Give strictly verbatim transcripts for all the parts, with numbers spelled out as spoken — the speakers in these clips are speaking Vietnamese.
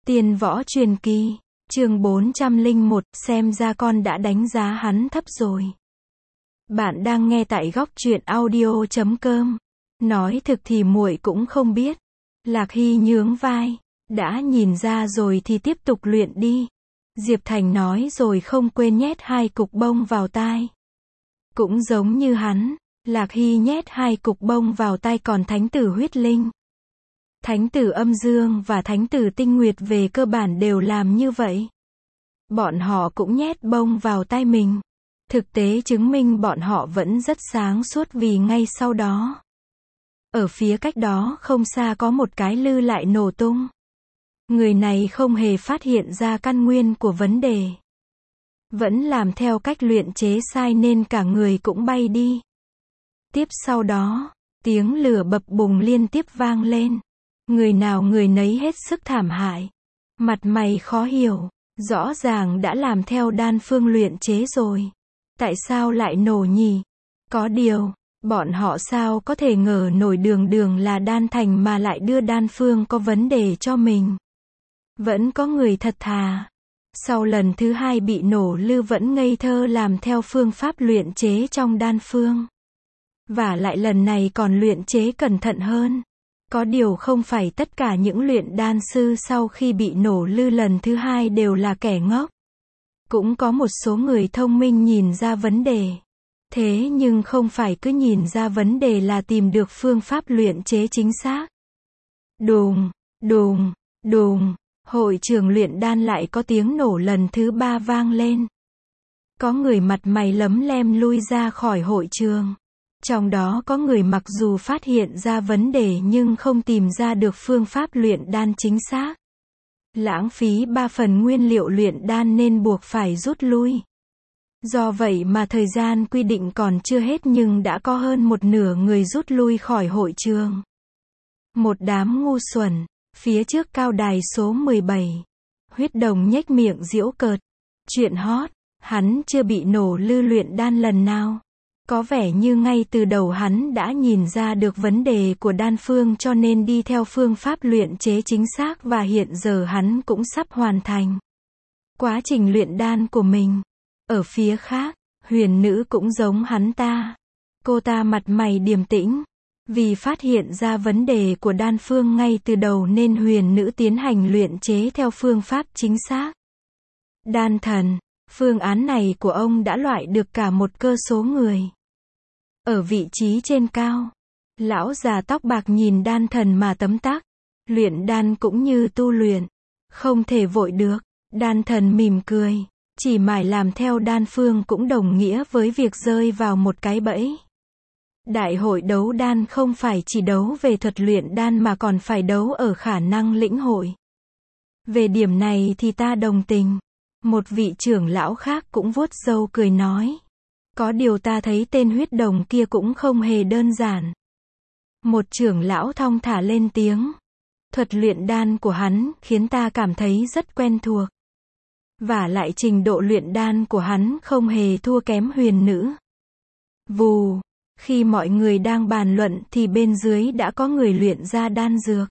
Tiên võ truyền kỳ, chương bốn trăm lẻ một, xem ra con đã đánh giá hắn thấp rồi. Bạn đang nghe tại góc truyện audio chấm com. Nói thực thì muội cũng không biết. Lạc Hy nhướng vai, đã nhìn ra rồi thì tiếp tục luyện đi. Diệp Thành nói rồi không quên nhét hai cục bông vào tai. Cũng giống như hắn, Lạc Hy nhét hai cục bông vào tai còn thánh tử huyết linh. Thánh tử âm dương và thánh tử tinh nguyệt về cơ bản đều làm như vậy. Bọn họ cũng nhét bông vào tai mình. Thực tế chứng minh bọn họ vẫn rất sáng suốt vì ngay sau đó, ở phía cách đó không xa có một cái lư lại nổ tung. Người này không hề phát hiện ra căn nguyên của vấn đề. Vẫn làm theo cách luyện chế sai nên cả người cũng bay đi. Tiếp sau đó, tiếng lửa bập bùng liên tiếp vang lên. Người nào người nấy hết sức thảm hại. Mặt mày khó hiểu, rõ ràng đã làm theo đan phương luyện chế rồi. Tại sao lại nổ nhỉ? Có điều, bọn họ sao có thể ngờ nổi đường đường là đan thành mà lại đưa đan phương có vấn đề cho mình. Vẫn có người thật thà. Sau lần thứ hai bị nổ lư vẫn ngây thơ làm theo phương pháp luyện chế trong đan phương. Và lại lần này còn luyện chế cẩn thận hơn. Có điều không phải tất cả những luyện đan sư sau khi bị nổ lư lần thứ hai đều là kẻ ngốc. Cũng có một số người thông minh nhìn ra vấn đề. Thế nhưng không phải cứ nhìn ra vấn đề là tìm được phương pháp luyện chế chính xác. Đùng, đùng, đùng, hội trường luyện đan lại có tiếng nổ lần thứ ba vang lên. Có người mặt mày lấm lem lui ra khỏi hội trường. Trong đó có người mặc dù phát hiện ra vấn đề nhưng không tìm ra được phương pháp luyện đan chính xác. Lãng phí ba phần nguyên liệu luyện đan nên buộc phải rút lui. Do vậy mà thời gian quy định còn chưa hết nhưng đã có hơn một nửa người rút lui khỏi hội trường. Một đám ngu xuẩn. Phía trước cao đài số mười bảy. Huyết Đồng nhếch miệng giễu cợt. Chuyện hot, hắn chưa bị nổ lư luyện đan lần nào. Có vẻ như ngay từ đầu hắn đã nhìn ra được vấn đề của đan phương cho nên đi theo phương pháp luyện chế chính xác và hiện giờ hắn cũng sắp hoàn thành quá trình luyện đan của mình. Ở phía khác, huyền nữ cũng giống hắn ta. Cô ta mặt mày điềm tĩnh. Vì phát hiện ra vấn đề của đan phương ngay từ đầu nên huyền nữ tiến hành luyện chế theo phương pháp chính xác. Đan thần, phương án này của ông đã loại được cả một cơ số người. Ở vị trí trên cao, lão già tóc bạc nhìn đan thần mà tấm tắc. Luyện đan cũng như tu luyện, không thể vội được. Đan thần mỉm cười, chỉ mải làm theo đan phương cũng đồng nghĩa với việc rơi vào một cái bẫy. Đại hội đấu đan không phải chỉ đấu về thuật luyện đan mà còn phải đấu ở khả năng lĩnh hội. Về điểm này thì ta đồng tình. Một vị trưởng lão khác cũng vuốt râu cười nói. Có điều ta thấy tên Huyết Đồng kia cũng không hề đơn giản. Một trưởng lão thong thả lên tiếng. Thuật luyện đan của hắn khiến ta cảm thấy rất quen thuộc. Và lại trình độ luyện đan của hắn không hề thua kém huyền nữ. Vù, khi mọi người đang bàn luận thì bên dưới đã có người luyện ra đan dược.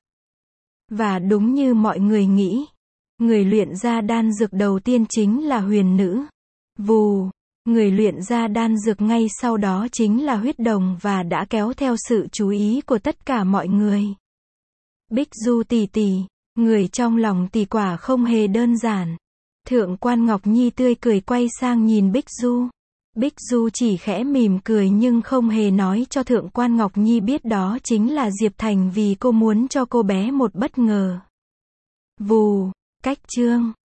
Và đúng như mọi người nghĩ, người luyện ra đan dược đầu tiên chính là huyền nữ. Vù, người luyện ra đan dược ngay sau đó chính là Huyết Đồng và đã kéo theo sự chú ý của tất cả mọi người. Bích Du tỷ tỷ, người trong lòng tỷ quả không hề đơn giản. Thượng quan Ngọc Nhi tươi cười quay sang nhìn Bích Du. Bích Du chỉ khẽ mỉm cười nhưng không hề nói cho Thượng quan Ngọc Nhi biết đó chính là Diệp Thành vì cô muốn cho cô bé một bất ngờ. Vù, cách chương.